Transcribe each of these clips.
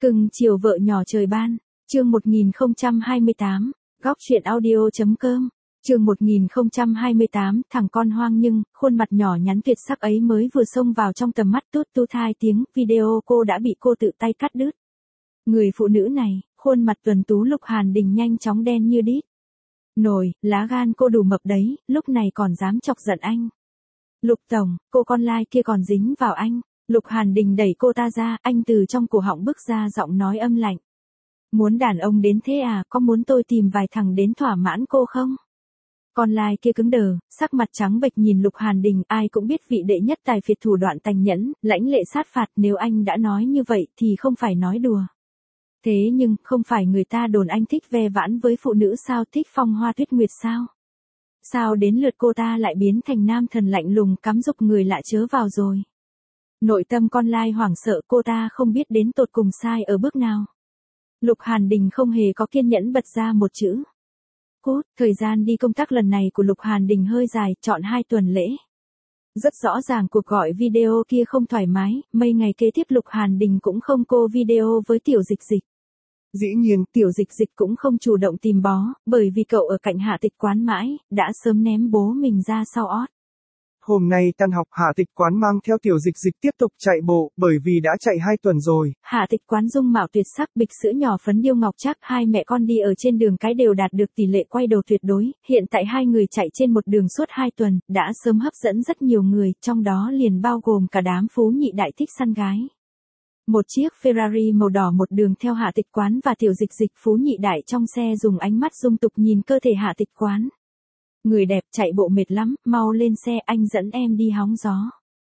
Cưng chiều vợ nhỏ trời ban, chương 1028, góc truyện audio.com, chương 1028, thằng con hoang nhưng, khuôn mặt nhỏ nhắn tuyệt sắc ấy mới vừa xông vào trong tầm mắt tút tút hai tiếng, video cô đã bị cô tự tay cắt đứt. Người phụ nữ này, khuôn mặt tuấn tú Lục Hàn Đình nhanh chóng đen như đít. Nổi, lá gan cô đủ mập đấy, lúc này còn dám chọc giận anh. Lục tổng, cô con lai kia còn dính vào anh. Lục Hàn Đình đẩy cô ta ra, anh từ trong cổ họng bước ra giọng nói âm lạnh. Muốn đàn ông đến thế à, có muốn tôi tìm vài thằng đến thỏa mãn cô không? Con lai kia cứng đờ, sắc mặt trắng bệch nhìn Lục Hàn Đình, ai cũng biết vị đệ nhất tài phiệt thủ đoạn tàn nhẫn, lãnh lệ sát phạt, nếu anh đã nói như vậy thì không phải nói đùa. Thế nhưng, không phải người ta đồn anh thích ve vãn với phụ nữ sao, thích phong hoa tuyết nguyệt sao? Sao đến lượt cô ta lại biến thành nam thần lạnh lùng cắm dục người lạ chớ vào rồi? Nội tâm con lai hoảng sợ, cô ta không biết đến tột cùng sai ở bước nào. Lục Hàn Đình không hề có kiên nhẫn bật ra một chữ. Cút, thời gian đi công tác lần này của Lục Hàn Đình hơi dài, chọn 2 tuần lễ. Rất rõ ràng cuộc gọi video kia không thoải mái, mấy ngày kế tiếp Lục Hàn Đình cũng không call video với Tiểu Dịch Dịch. Dĩ nhiên, Tiểu Dịch Dịch cũng không chủ động tìm bó, bởi vì cậu ở cạnh Hạ Tịch Quán mãi, đã sớm ném bố mình ra sau ót. Hôm nay tan học Hạ Tịch Quán mang theo Tiểu Dịch Dịch tiếp tục chạy bộ, bởi vì đã chạy 2 tuần rồi. Hạ Tịch Quán dung mạo tuyệt sắc, bịch sữa nhỏ phấn điêu ngọc trác, hai mẹ con đi ở trên đường cái đều đạt được tỷ lệ quay đầu tuyệt đối, hiện tại hai người chạy trên một đường suốt 2 tuần, đã sớm hấp dẫn rất nhiều người, trong đó liền bao gồm cả đám phú nhị đại thích săn gái. Một chiếc Ferrari màu đỏ một đường theo Hạ Tịch Quán và Tiểu Dịch Dịch, phú nhị đại trong xe dùng ánh mắt dung tục nhìn cơ thể Hạ Tịch Quán. Người đẹp chạy bộ mệt lắm, mau lên xe, anh dẫn em đi hóng gió.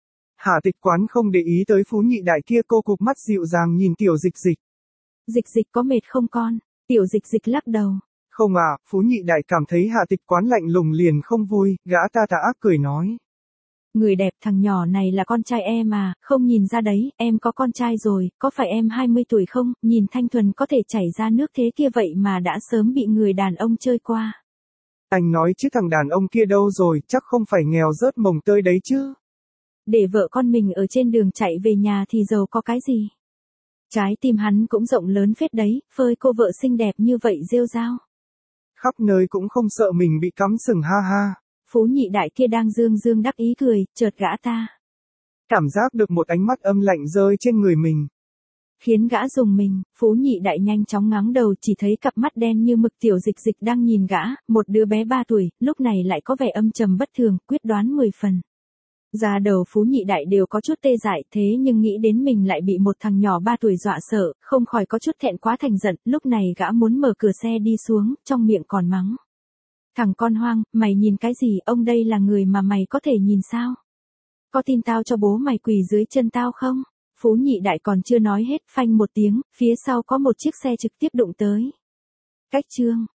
Hạ Tịch Quán không để ý tới phú nhị đại kia, cô cụp mắt dịu dàng nhìn Tiểu Dịch Dịch. Dịch Dịch có mệt không con? Tiểu Dịch Dịch lắc đầu. Không à, phú nhị đại cảm thấy Hạ Tịch Quán lạnh lùng liền không vui, gã ta tà ác cười nói. Người đẹp, thằng nhỏ này là con trai em à, không nhìn ra đấy, em có con trai rồi, có phải em 20 tuổi không, nhìn thanh thuần có thể chảy ra nước thế kia vậy mà đã sớm bị người đàn ông chơi qua. Anh nói chứ thằng đàn ông kia đâu rồi, chắc không phải nghèo rớt mồng tơi đấy chứ. Để vợ con mình ở trên đường chạy về nhà thì giàu có cái gì. Trái tim hắn cũng rộng lớn phết đấy, phơi cô vợ xinh đẹp như vậy rêu rao. Khắp nơi cũng không sợ mình bị cắm sừng ha ha. Phú nhị đại kia đang dương dương đắc ý cười, chợt gã ta cảm giác được một ánh mắt âm lạnh rơi trên người mình. Khiến gã rùng mình, phú nhị đại nhanh chóng ngáng đầu, chỉ thấy cặp mắt đen như mực Tiểu Dịch Dịch đang nhìn gã, một đứa bé 3 tuổi, lúc này lại có vẻ âm trầm bất thường, quyết đoán 10 phần. Da đầu phú nhị đại đều có chút tê dại, thế nhưng nghĩ đến mình lại bị một thằng nhỏ 3 tuổi dọa sợ, không khỏi có chút thẹn quá thành giận, lúc này gã muốn mở cửa xe đi xuống, trong miệng còn mắng. Thằng con hoang, mày nhìn cái gì, ông đây là người mà mày có thể nhìn sao? Có tin tao cho bố mày quỳ dưới chân tao không? Phú nhị đại còn chưa nói hết, phanh một tiếng, phía sau có một chiếc xe trực tiếp đụng tới. Cách chương.